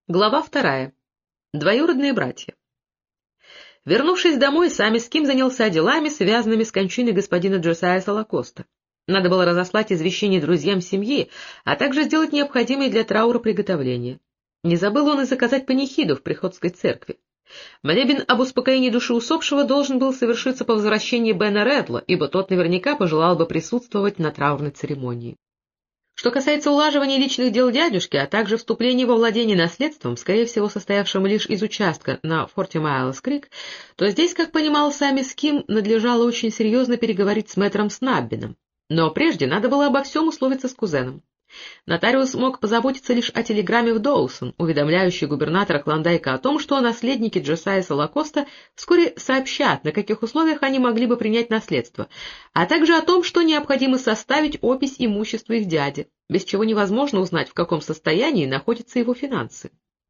Глава 2. Двоюродные братья. Вернувшись домой, Сами Ским занялся делами, связанными с кончиной господина Джосайя Солокоста. Надо было разослать извещение друзьям семьи, а также сделать необходимые для траура приготовления. Не забыл он и заказать панихиду в приходской церкви. Молебен об успокоении души усопшего должен был совершиться по возвращении Бена Редла, ибо тот наверняка пожелал бы присутствовать на траурной церемонии. Что касается улаживания личных дел дядюшки, а также вступления во владение наследством, скорее всего состоявшим лишь из участка на Форти Майлз-Крик, то здесь, как понимал Сами Ским, надлежало очень серьезно переговорить с мэтром Снаббином. Но прежде надо было обо всем условиться с кузеном. Нотариус мог позаботиться лишь о телеграмме в Доусон, уведомляющей губернатора Клондайка о том, что наследники Джосайя Солокоста вскоре сообщат, на каких условиях они могли бы принять наследство, а также о том, что необходимо составить опись имущества их дяди, без чего невозможно узнать, в каком состоянии находятся его финансы.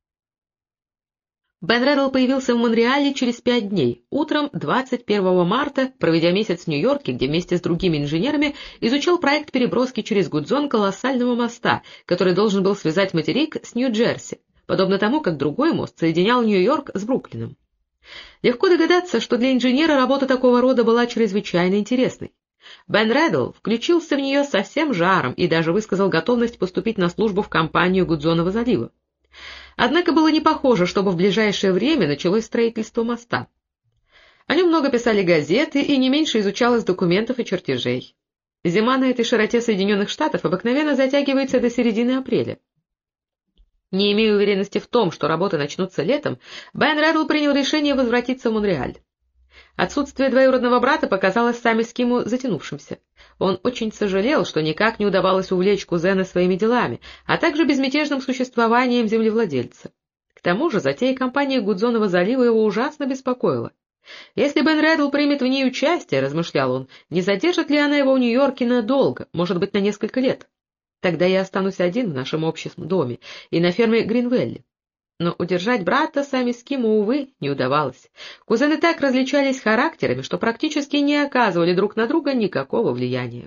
Бен Реддл появился в Монреале через 5 дней, утром 21 марта, проведя месяц в Нью-Йорке, где вместе с другими инженерами изучал проект переброски через Гудзон колоссального моста, который должен был связать материк с Нью-Джерси, подобно тому, как другой мост соединял Нью-Йорк с Бруклином. Легко догадаться, что для инженера работа такого рода была чрезвычайно интересной. Бен Реддл включился в нее со всем жаром и даже высказал готовность поступить на службу в компанию Гудзонова залива. Однако было не похоже, чтобы в ближайшее время началось строительство моста. О нем много писали газеты и не меньше изучалось документов и чертежей. Зима на этой широте Соединенных Штатов обыкновенно затягивается до середины апреля. Не имея уверенности в том, что работы начнутся летом, Бен Реддл принял решение возвратиться в Монреаль. Отсутствие двоюродного брата показалось Сами Скиму затянувшимся. Он очень сожалел, что никак не удавалось увлечь кузена своими делами, а также безмятежным существованием землевладельца. К тому же затея кампании Гудзонова залива его ужасно беспокоила. Если Бен Реддл примет в ней участие, размышлял он, не задержит ли она его в Нью-Йорке надолго, может быть, на несколько лет. Тогда я останусь один в нашем общем доме и на ферме Гринвелли. Но удержать брата Сами Скиму, увы, не удавалось. Кузены так различались характерами, что практически не оказывали друг на друга никакого влияния.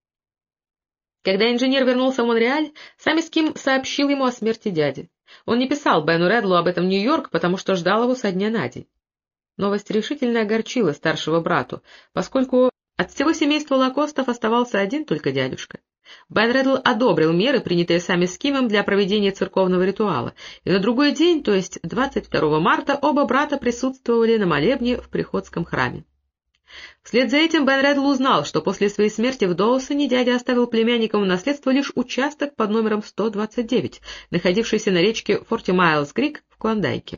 Когда инженер вернулся в Монреаль, Сами Ским сообщил ему о смерти дяди. Он не писал Бену Реддлу об этом в Нью-Йорк, потому что ждал его со дня на день. Новость решительно огорчила старшего брату, поскольку от всего семейства Лакостов оставался один только дядюшка. Бен Реддл одобрил меры, принятые Сами Скимом для проведения церковного ритуала, и на другой день, то есть 22 марта, оба брата присутствовали на молебне в приходском храме. Вслед за этим Бен Реддл узнал, что после своей смерти в Доусоне дядя оставил племянникам в наследство лишь участок под номером 129, находившийся на речке Форти Майлз-Крик в Клондайке.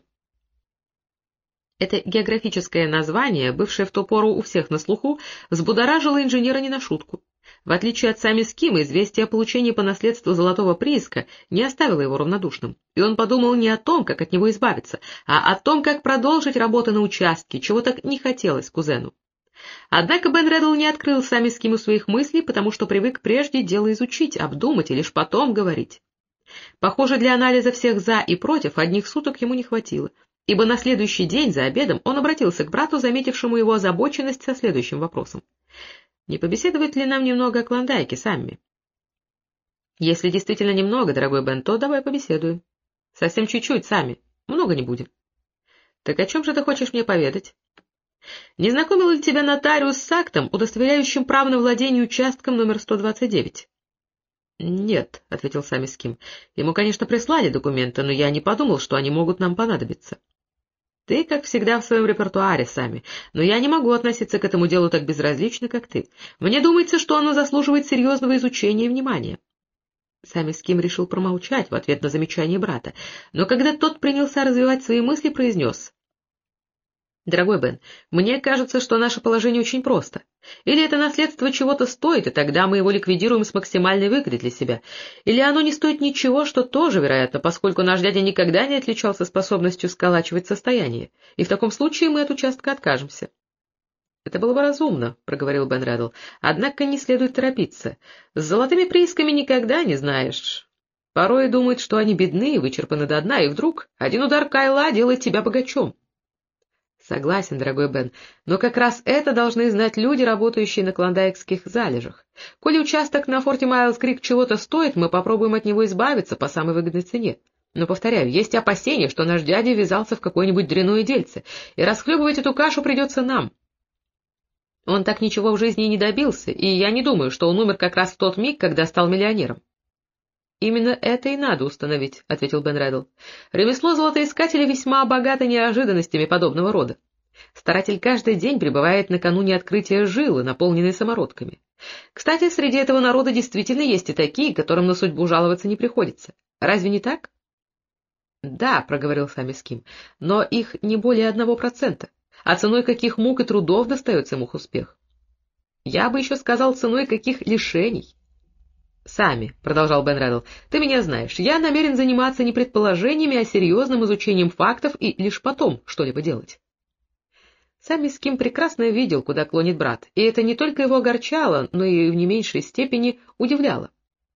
Это географическое название, бывшее в ту пору у всех на слуху, взбудоражило инженера не на шутку. В отличие от Сами Скима, известие о получении по наследству золотого прииска не оставило его равнодушным, и он подумал не о том, как от него избавиться, а о том, как продолжить работу на участке, чего так не хотелось кузену. Однако Бен Реддл не открыл Сами Скиму своих мыслей, потому что привык прежде дело изучить, обдумать и лишь потом говорить. Похоже, для анализа всех «за» и «против» одних суток ему не хватило, ибо на следующий день за обедом он обратился к брату, заметившему его озабоченность, со следующим вопросом. «Не побеседовать ли нам немного о Клондайке, Самми?» «Если действительно немного, дорогой Бен, то давай побеседуем». «Совсем чуть-чуть, Самми, много не будет». «Так о чем же ты хочешь мне поведать?» «Не знакомил ли тебя нотариус с актом, удостоверяющим право на владение участком номер 129?» «Нет», — ответил Сами Ским. «Ему, конечно, прислали документы, но я не подумал, что они могут нам понадобиться». «Ты, как всегда, в своем репертуаре, Сами, но я не могу относиться к этому делу так безразлично, как ты. Мне думается, что оно заслуживает серьезного изучения и внимания». Сами Ским решил промолчать в ответ на замечание брата, но когда тот принялся развивать свои мысли, произнес: «Дорогой Бен, мне кажется, что наше положение очень просто. Или это наследство чего-то стоит, и тогда мы его ликвидируем с максимальной выгодой для себя, или оно не стоит ничего, что тоже вероятно, поскольку наш дядя никогда не отличался способностью сколачивать состояние, и в таком случае мы от участка откажемся». «Это было бы разумно», — проговорил Бен Реддл, — «однако не следует торопиться. С золотыми приисками никогда не знаешь. Порой думают, что они бедны и вычерпаны до дна, и вдруг один удар кайла делает тебя богачом». «Согласен, дорогой Бен, но как раз это должны знать люди, работающие на клондайкских залежах. Коли участок на Форти Майлз-Крик чего-то стоит, мы попробуем от него избавиться по самой выгодной цене. Но, повторяю, есть опасения, что наш дядя ввязался в какое-нибудь дрянное дельце, и расхлебывать эту кашу придется нам. Он так ничего в жизни и не добился, и я не думаю, что он умер как раз в тот миг, когда стал миллионером. — Именно это и надо установить, — ответил Бен Реддл. — Ремесло золотоискателя весьма богато неожиданностями подобного рода. Старатель каждый день пребывает накануне открытия жилы, наполненной самородками. Кстати, среди этого народа действительно есть и такие, которым на судьбу жаловаться не приходится. Разве не так? — Да, — проговорил Самиским, — но их не более 1%, а ценой каких мук и трудов достается им их успех. Я бы еще сказал, ценой каких лишений. — Сами, — продолжал Бен Реддл, — ты меня знаешь, я намерен заниматься не предположениями, а серьезным изучением фактов и лишь потом что-либо делать. Самиским прекрасно видел, куда клонит брат, и это не только его огорчало, но и в не меньшей степени удивляло.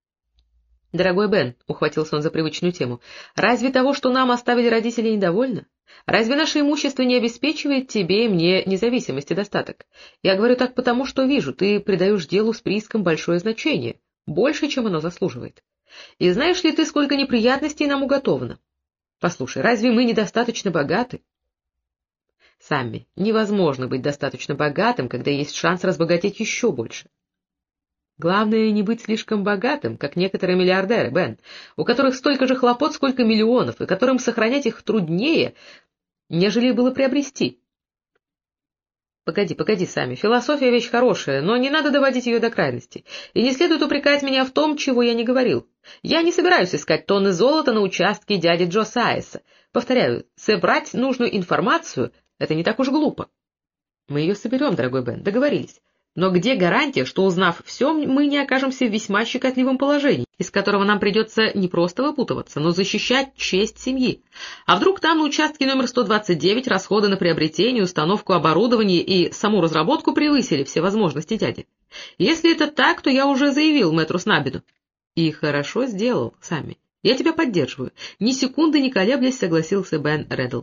— Дорогой Бен, — ухватился он за привычную тему, — разве того, что нам оставили родители, недовольно? Разве наше имущество не обеспечивает тебе и мне независимость и достаток? Я говорю так потому, что вижу, ты придаешь делу с прииском большое значение, больше, чем оно заслуживает. И знаешь ли ты, сколько неприятностей нам уготовано? Послушай, разве мы недостаточно богаты? Самми, невозможно быть достаточно богатым, когда есть шанс разбогатеть еще больше. Главное, не быть слишком богатым, как некоторые миллиардеры, Бен, у которых столько же хлопот, сколько миллионов, и которым сохранять их труднее, нежели было приобрести. Погоди, Сами, философия — вещь хорошая, но не надо доводить ее до крайности, и не следует упрекать меня в том, чего я не говорил. Я не собираюсь искать тонны золота на участке дяди Джо Сайеса. Повторяю, собрать нужную информацию — это не так уж глупо. Мы ее соберем, дорогой Бен, договорились. Но где гарантия, что, узнав все, мы не окажемся в весьма щекотливом положении, из которого нам придется не просто выпутываться, но защищать честь семьи? А вдруг там на участке номер 129 расходы на приобретение, установку оборудования и саму разработку превысили все возможности дяди? Если это так, то я уже заявил мэтру Снаббину. И хорошо сделал, Сами. Я тебя поддерживаю. Ни секунды не колеблясь, согласился Бен Реддл.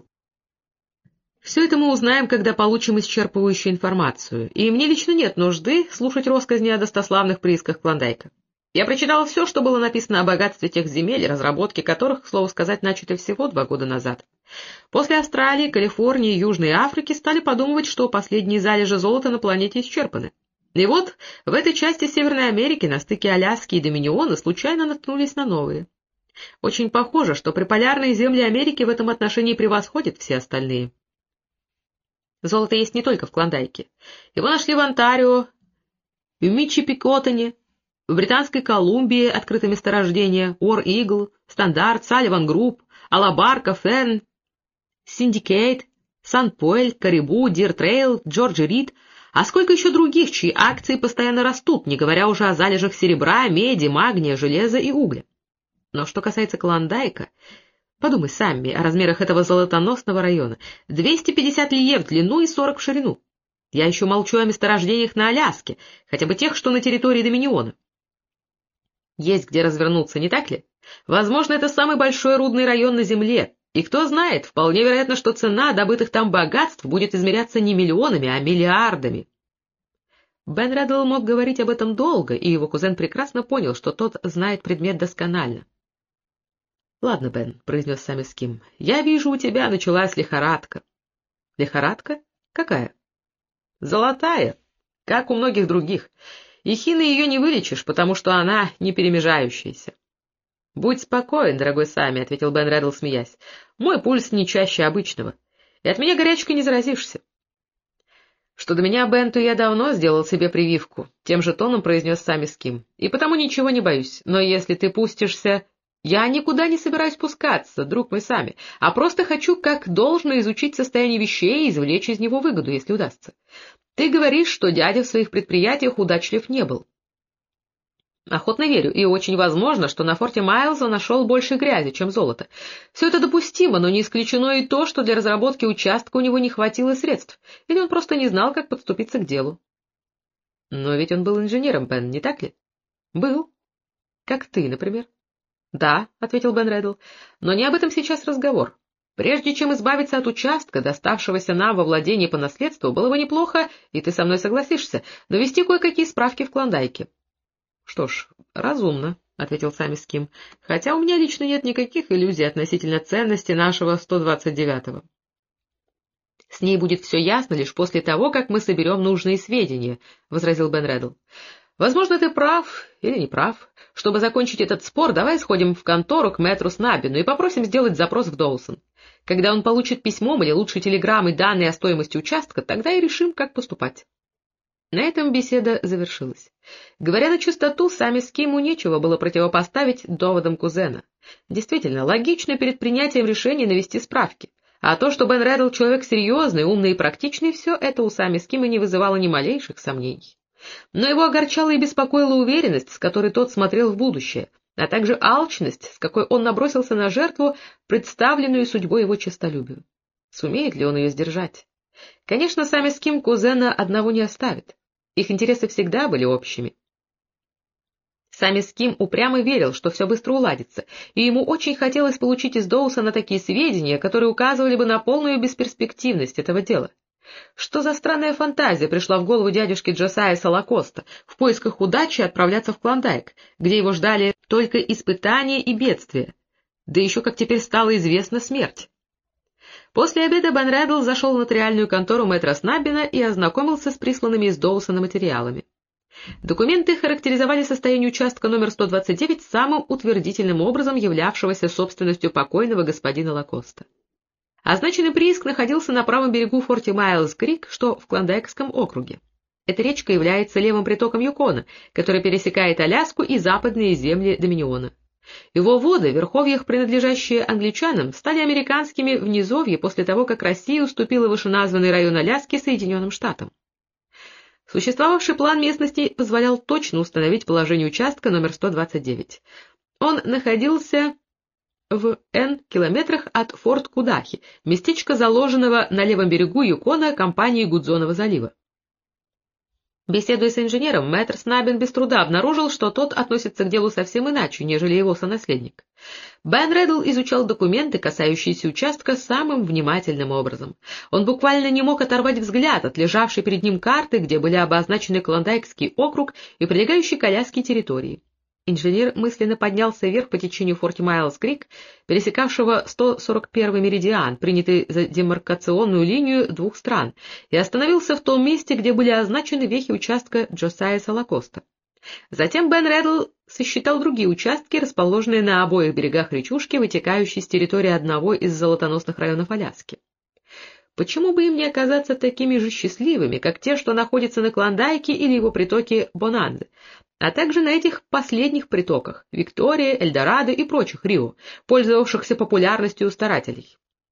Все это мы узнаем, когда получим исчерпывающую информацию, и мне лично нет нужды слушать россказни о достославных приисках Клондайка. Я прочитал все, что было написано о богатстве тех земель, разработки которых, к слову сказать, начаты всего 2 года назад. После Австралии, Калифорнии и Южной Африки стали подумывать, что последние залежи золота на планете исчерпаны. И вот в этой части Северной Америки, на стыке Аляски и Доминиона, случайно наткнулись на новые. Очень похоже, что приполярные земли Америки в этом отношении превосходят все остальные. Золото есть не только в Клондайке. Его нашли в Онтарио, в Мичипикотоне, в Британской Колумбии открыты месторождения Ор-Игл, Стандарт, Салливан Групп, Алабарка, Ферн, Синдикейт, Сан-Пуэль, Карибу, Дир-Трейл, Джорджи Рид, а сколько еще других, чьи акции постоянно растут, не говоря уже о залежах серебра, меди, магния, железа и угля. Но что касается Клондайка, подумай сами о размерах этого золотоносного района. 250 лье в длину и 40 в ширину. Я еще молчу о месторождениях на Аляске, хотя бы тех, что на территории Доминиона. Есть где развернуться, не так ли? Возможно, это самый большой рудный район на Земле, и кто знает, вполне вероятно, что цена добытых там богатств будет измеряться не миллионами, а миллиардами. Бен Реддл мог говорить об этом долго, и его кузен прекрасно понял, что тот знает предмет досконально. — Ладно, Бен, — произнес Самиским, — я вижу, у тебя началась лихорадка. — Лихорадка? Какая? — Золотая, как у многих других. И хиной ее не вылечишь, потому что она не перемежающаяся. — Будь спокоен, дорогой Сами, — ответил Бен Реддл, смеясь. — Мой пульс не чаще обычного, и от меня горячкой не заразишься. — Что до меня, Бен, то я давно сделал себе прививку, — тем же тоном произнес Самиским, — и потому ничего не боюсь, но если ты пустишься... Я никуда не собираюсь спускаться, друг мой Сами, а просто хочу как должно изучить состояние вещей и извлечь из него выгоду, если удастся. Ты говоришь, что дядя в своих предприятиях удачлив не был. Охотно верю, и очень возможно, что на форте Майлза нашел больше грязи, чем золота. Все это допустимо, но не исключено и то, что для разработки участка у него не хватило средств, или он просто не знал, как подступиться к делу. Но ведь он был инженером, Бен, не так ли? Был. Как ты, например. — Да, — ответил Бен Реддл, — но не об этом сейчас разговор. Прежде чем избавиться от участка, доставшегося нам во владение по наследству, было бы неплохо, и ты со мной согласишься, навести кое-какие справки в Клондайке. — Что ж, разумно, — ответил Сами Ским, — «хотя у меня лично нет никаких иллюзий относительно ценности нашего 129-го. «С ней будет все ясно лишь после того, как мы соберем нужные сведения», — возразил Бен Реддл. «Возможно, ты прав или не прав. Чтобы закончить этот спор, давай сходим в контору к мэтру Снаббину и попросим сделать запрос в Доусон. Когда он получит письмом или лучше телеграммой данные о стоимости участка, тогда и решим, как поступать». На этом беседа завершилась. Говоря на чистоту, Сами Скиму нечего было противопоставить доводам кузена. Действительно, логично перед принятием решения навести справки. А то, что Бен Реддл человек серьезный, умный и практичный, все это у Сами Скима не вызывало ни малейших сомнений. Но его огорчала и беспокоила уверенность, с которой тот смотрел в будущее, а также алчность, с какой он набросился на жертву, представленную судьбой его честолюбию. Сумеет ли он ее сдержать? Конечно, Сами Ским кузена одного не оставит. Их интересы всегда были общими. Сами Ским упрямо верил, что все быстро уладится, и ему очень хотелось получить из Доусона такие сведения, которые указывали бы на полную бесперспективность этого дела. Что за странная фантазия пришла в голову дядюшки Джосайя Салакоста в поисках удачи отправляться в Клондайк, где его ждали только испытания и бедствия, да еще, как теперь стало известно, смерть. После обеда Бен Реддл зашел в нотариальную контору мэтра Снаббина и ознакомился с присланными из Доусона материалами. Документы характеризовали состояние участка номер 129 самым утвердительным образом, являвшегося собственностью покойного господина Лакоста. Означенный прииск находился на правом берегу Форти Майлз-Крик, что в Клондайкском округе. Эта речка является левым притоком Юкона, который пересекает Аляску и западные земли Доминиона. Его воды, в верховьях, принадлежащие англичанам, стали американскими в низовье после того, как Россия уступила вышеназванный район Аляски Соединенным Штатам. Существовавший план местности позволял точно установить положение участка номер 129. Он находился в N километрах от Форт Кудахи, местечка, заложенного на левом берегу Юкона компанией Гудзонова залива. Беседуя с инженером, мэтр Снаббин без труда обнаружил, что тот относится к делу совсем иначе, нежели его сонаследник. Бен Реддл изучал документы, касающиеся участка, самым внимательным образом. Он буквально не мог оторвать взгляд от лежавшей перед ним карты, где были обозначены Клондайкский округ и прилегающие к Аляске территории. Инженер мысленно поднялся вверх по течению Форти Майлз-Крик, пересекавшего 141-й меридиан, принятый за демаркационную линию двух стран, и остановился в том месте, где были означены вехи участка Джосайя Салакоста. Затем Бен Реддл сосчитал другие участки, расположенные на обоих берегах речушки, вытекающей с территории одного из золотоносных районов Аляски. Почему бы им не оказаться такими же счастливыми, как те, что находятся на Клондайке или его притоке Бонанзе, а также на этих последних притоках — Виктория, Эльдорадо и прочих Рио, пользовавшихся популярностью у старателей.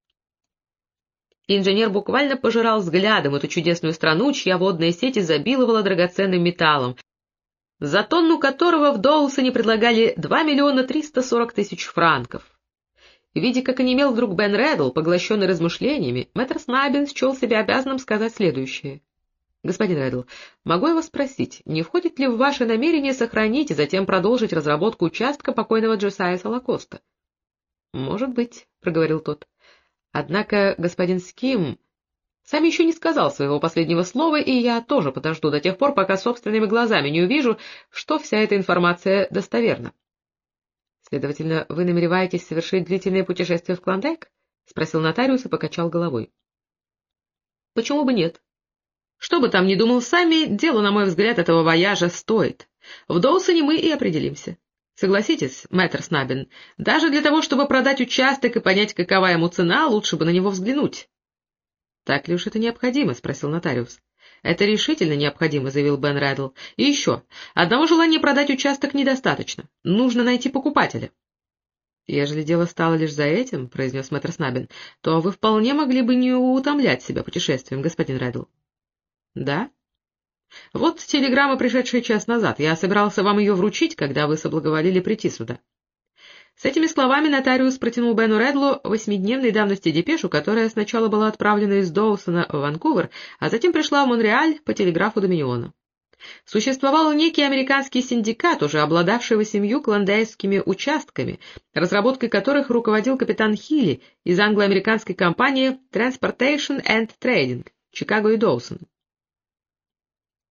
Инженер буквально пожирал взглядом эту чудесную страну, чья водная сеть изобиловала драгоценным металлом, за тонну которого в Доусоне предлагали 2 340 000 франков. Видя, как онемел вдруг Бен Реддл, поглощенный размышлениями, мэтр Снаббин счел себя обязанным сказать следующее. «Господин Реддл, могу я вас спросить, не входит ли в ваше намерение сохранить и затем продолжить разработку участка покойного Джосайя Салакоста?» «Может быть», — проговорил тот. «Однако господин Ским сам еще не сказал своего последнего слова, и я тоже подожду до тех пор, пока собственными глазами не увижу, что вся эта информация достоверна». «Следовательно, вы намереваетесь совершить длительное путешествие в Клондайк?» — спросил нотариус и покачал головой. «Почему бы нет? Что бы там ни думал Сами, дело, на мой взгляд, этого вояжа стоит. В Доусоне мы и определимся. Согласитесь, мэтр Снаббин, даже для того, чтобы продать участок и понять, какова ему цена, лучше бы на него взглянуть». «Так ли уж это необходимо?» — спросил нотариус. «Это решительно необходимо», — заявил Бен Реддл. «И еще, одного желания продать участок недостаточно. Нужно найти покупателя». «Ежели дело стало лишь за этим», — произнес мэтр Снаббин, — «то вы вполне могли бы не утомлять себя путешествием, господин Реддл». «Да? Вот телеграмма, пришедшая час назад. Я собирался вам ее вручить, когда вы соблаговолили прийти сюда». С этими словами нотариус протянул Бену Реддлу 8-дневной давности депешу, которая сначала была отправлена из Доусона в Ванкувер, а затем пришла в Монреаль по телеграфу Доминиона. Существовал некий американский синдикат, уже обладавший 8 клондайкскими участками, разработкой которых руководил капитан Хилли из англо-американской компании Transportation and Trading, Чикаго и Доусон.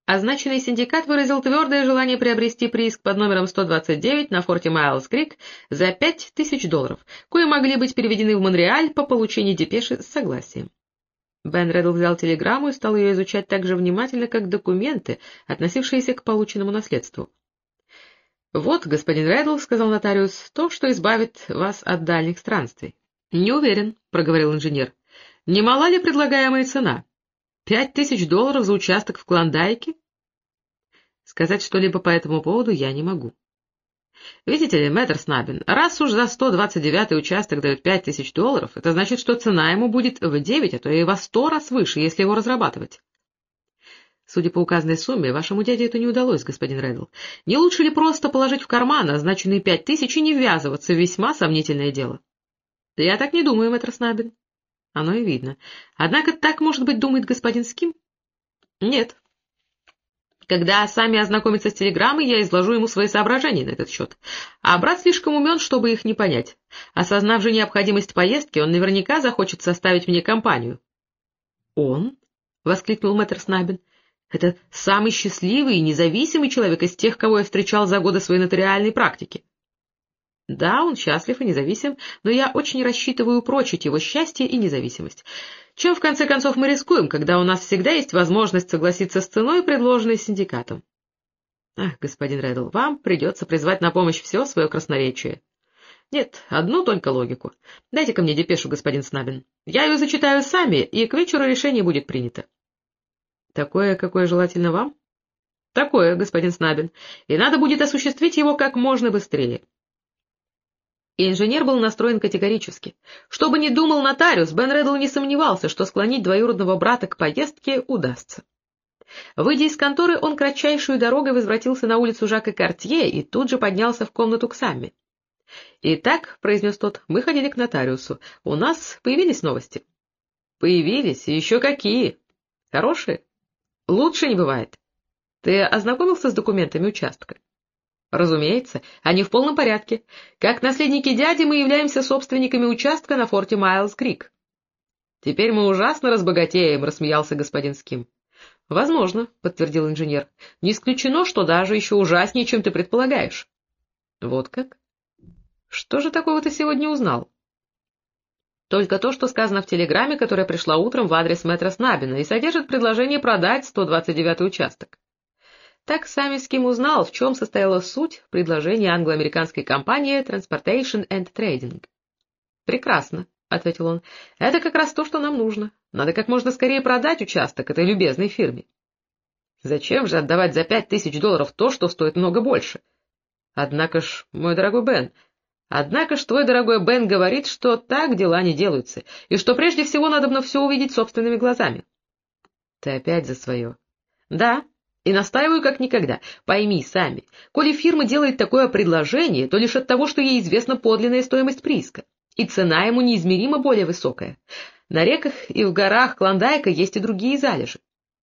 Означенный синдикат выразил твердое желание приобрести прииск под номером 129 на форте Майлз-Крик за $5000, кои могли быть переведены в Монреаль по получении депеши с согласием. Бен Реддл взял телеграмму и стал ее изучать так же внимательно, как документы, относившиеся к полученному наследству. «Вот, господин Реддл, — сказал нотариус, — то, что избавит вас от дальних странствий». «Не уверен», — проговорил инженер. «Не мала ли предлагаемая цена? $5000 за участок в Клондайке?» Сказать что-либо по этому поводу я не могу. Видите ли, мэтр Снаббин, раз уж за 129-й участок дают $5000, это значит, что цена ему будет в 9, а то и во 100 раз выше, если его разрабатывать. Судя по указанной сумме, вашему дяде это не удалось, господин Реддл. Не лучше ли просто положить в карман означенные 5000 и не ввязываться в весьма сомнительное дело? Я так не думаю, мэтр Снаббин. Оно и видно. Однако так, может быть, думает господин Ским? Нет. Когда сами ознакомится с телеграммой, я изложу ему свои соображения на этот счет. А брат слишком умен, чтобы их не понять. Осознав же необходимость поездки, он наверняка захочет составить мне компанию. «Он?» — воскликнул мэтр Снаббин. «Это самый счастливый и независимый человек из тех, кого я встречал за годы своей нотариальной практики». «Да, он счастлив и независим, но я очень рассчитываю упрочить его счастье и независимость. Чем, в конце концов, мы рискуем, когда у нас всегда есть возможность согласиться с ценой, предложенной синдикатом?» «Ах, господин Реддл, вам придется призвать на помощь все свое красноречие». «Нет, одну только логику. Дайте-ка мне депешу, господин Снаббин. Я ее зачитаю сами, и к вечеру решение будет принято». «Такое, какое желательно вам?» «Такое, господин Снаббин, и надо будет осуществить его как можно быстрее». И инженер был настроен категорически. Что бы ни думал нотариус, Бен Реддл не сомневался, что склонить двоюродного брата к поездке удастся. Выйдя из конторы, он кратчайшую дорогой возвратился на улицу Жака Картье и тут же поднялся в комнату к Самми. «Итак, — произнес тот, — мы ходили к нотариусу. У нас появились новости». «Появились, и еще какие! Хорошие? Лучше не бывает. Ты ознакомился с документами участка?» «Разумеется, они в полном порядке. Как наследники дяди мы являемся собственниками участка на форте Майлз-Крик». «Теперь мы ужасно разбогатеем», — рассмеялся господин Ским. «Возможно», — подтвердил инженер. «Не исключено, что даже еще ужаснее, чем ты предполагаешь». «Вот как? Что же такого ты сегодня узнал?» «Только то, что сказано в телеграмме, которая пришла утром в адрес мэтра Снаббина и содержит предложение продать 129-й участок». Так Самми Ским узнал, в чем состояла суть предложения англо-американской компании Transportation and Trading. «Прекрасно», — ответил он, — «это как раз то, что нам нужно. Надо как можно скорее продать участок этой любезной фирме». «Зачем же отдавать за $5000 то, что стоит много больше?» «Однако ж, мой дорогой Бен, твой дорогой Бен говорит, что так дела не делаются, и что прежде всего надобно все увидеть собственными глазами». «Ты опять за свое». «Да. И настаиваю как никогда. Пойми сами, коли фирма делает такое предложение, то лишь от того, что ей известна подлинная стоимость прииска, и цена ему неизмеримо более высокая. На реках и в горах Клондайка есть и другие залежи».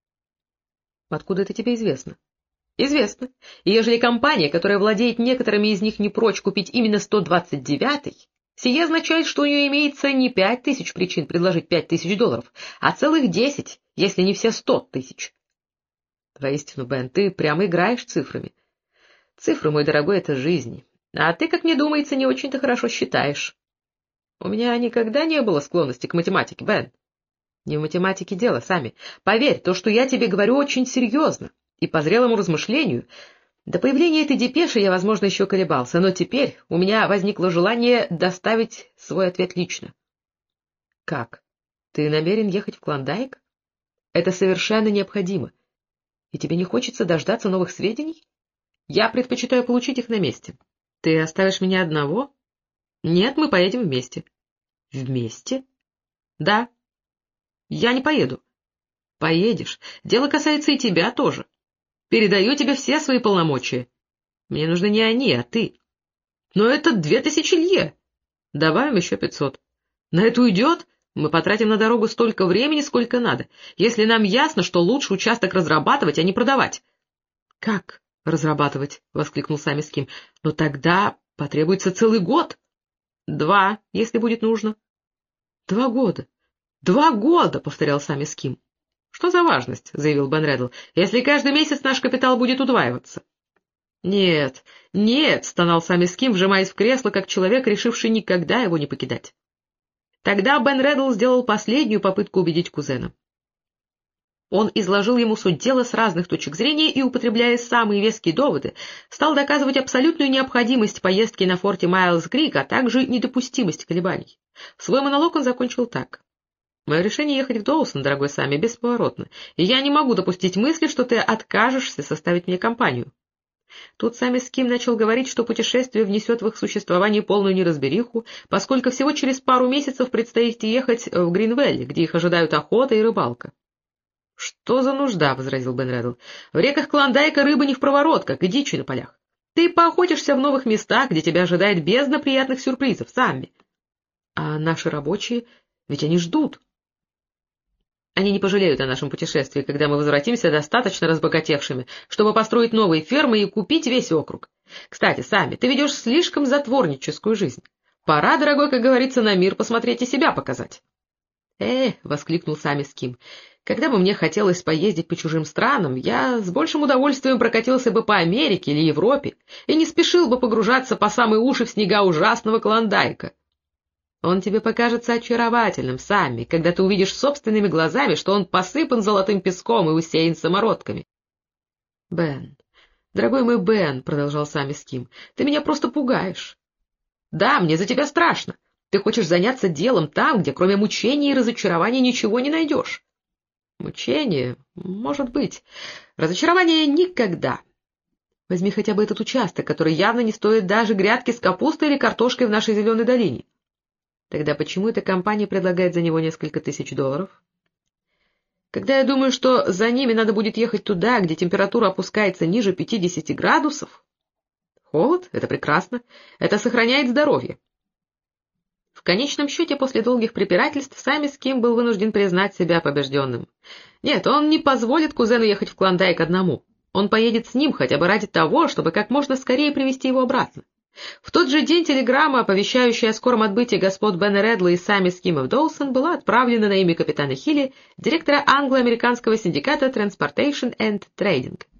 «Откуда это тебе известно?» «Известно. И ежели компания, которая владеет некоторыми из них, не прочь купить именно 129-й, сие означает, что у нее имеется не 5000 причин предложить $5000, а целых 10, если не все 100 000. Воистину, Бен, ты прямо играешь цифрами. Цифры, мой дорогой, — это жизнь. А ты, как мне думается, не очень-то хорошо считаешь. У меня никогда не было склонности к математике, Бен. Не в математике дело, Самми. Поверь, то, что я тебе говорю, очень серьезно. И по зрелому размышлению. До появления этой депеши я, возможно, еще колебался, но теперь у меня возникло желание доставить свой ответ лично. Как? Ты намерен ехать в Клондайк? Это совершенно необходимо. И тебе не хочется дождаться новых сведений? Я предпочитаю получить их на месте. Ты оставишь меня одного? Нет, мы поедем вместе. Вместе? Да. Я не поеду. Поедешь. Дело касается и тебя тоже. Передаю тебе все свои полномочия. Мне нужны не они, а ты. Но это 2000 лье. Добавим еще 500. На это уйдет? Мы потратим на дорогу столько времени, сколько надо, если нам ясно, что лучше участок разрабатывать, а не продавать. — Как разрабатывать? — воскликнул Самми Ским. — Но тогда потребуется целый год. — 2, если будет нужно. — 2 года. 2 года, — повторял Самми Ским. «Что за важность?» — заявил Бен Реддл, — «если каждый месяц наш капитал будет удваиваться». «Нет, нет», — стонал Самми Ским, вжимаясь в кресло, как человек, решивший никогда его не покидать. Тогда Бен Реддл сделал последнюю попытку убедить кузена. Он изложил ему суть дела с разных точек зрения и, употребляя самые веские доводы, стал доказывать абсолютную необходимость поездки на форте Майлз-Крик, а также недопустимость колебаний. Свой монолог он закончил так. «Мое решение ехать в Доусон, дорогой Самми, бесповоротно, и я не могу допустить мысли, что ты откажешься составить мне компанию». Тут Самми Ским начал говорить, что путешествие внесет в их существование полную неразбериху, поскольку всего через пару месяцев предстоит ехать в Гринвелли, где их ожидают охота и рыбалка. «Что за нужда?» — возразил Бен Реддл. «В реках Клондайка рыба не впроворот, как и дичи на полях. Ты поохотишься в новых местах, где тебя ожидает бездна приятных сюрпризов, Самми. А наши рабочие, ведь они ждут. Они не пожалеют о нашем путешествии, когда мы возвратимся достаточно разбогатевшими, чтобы построить новые фермы и купить весь округ. Кстати, Самми, ты ведешь слишком затворническую жизнь. Пора, дорогой, как говорится, на мир посмотреть и себя показать». Воскликнул Самми Ским, — «когда бы мне хотелось поездить по чужим странам, я с большим удовольствием прокатился бы по Америке или Европе и не спешил бы погружаться по самые уши в снега ужасного Клондайка. Он тебе покажется очаровательным, Самми, когда ты увидишь собственными глазами, что он посыпан золотым песком и усеян самородками». «Бен, дорогой мой Бен», — продолжал Самми Ским, — «ты меня просто пугаешь». «Да, мне за тебя страшно. Ты хочешь заняться делом там, где кроме мучений и разочарования ничего не найдешь». «Мучение? Может быть. Разочарование никогда. Возьми хотя бы этот участок, который явно не стоит даже грядки с капустой или картошкой в нашей зеленой долине. Тогда почему эта компания предлагает за него несколько тысяч долларов? Когда я думаю, что за ними надо будет ехать туда, где температура опускается ниже 50 градусов. Холод — это прекрасно, это сохраняет здоровье». В конечном счете, после долгих препирательств, Самми Ским был вынужден признать себя побежденным. Нет, он не позволит кузену ехать в Клондайк одному. Он поедет с ним хотя бы ради того, чтобы как можно скорее привезти его обратно. В тот же день телеграмма, оповещающая о скором отбытии господ Бена Реддла и Самми Скима в Доусон, была отправлена на имя капитана Хилли, директора англо-американского синдиката Transportation and Trading.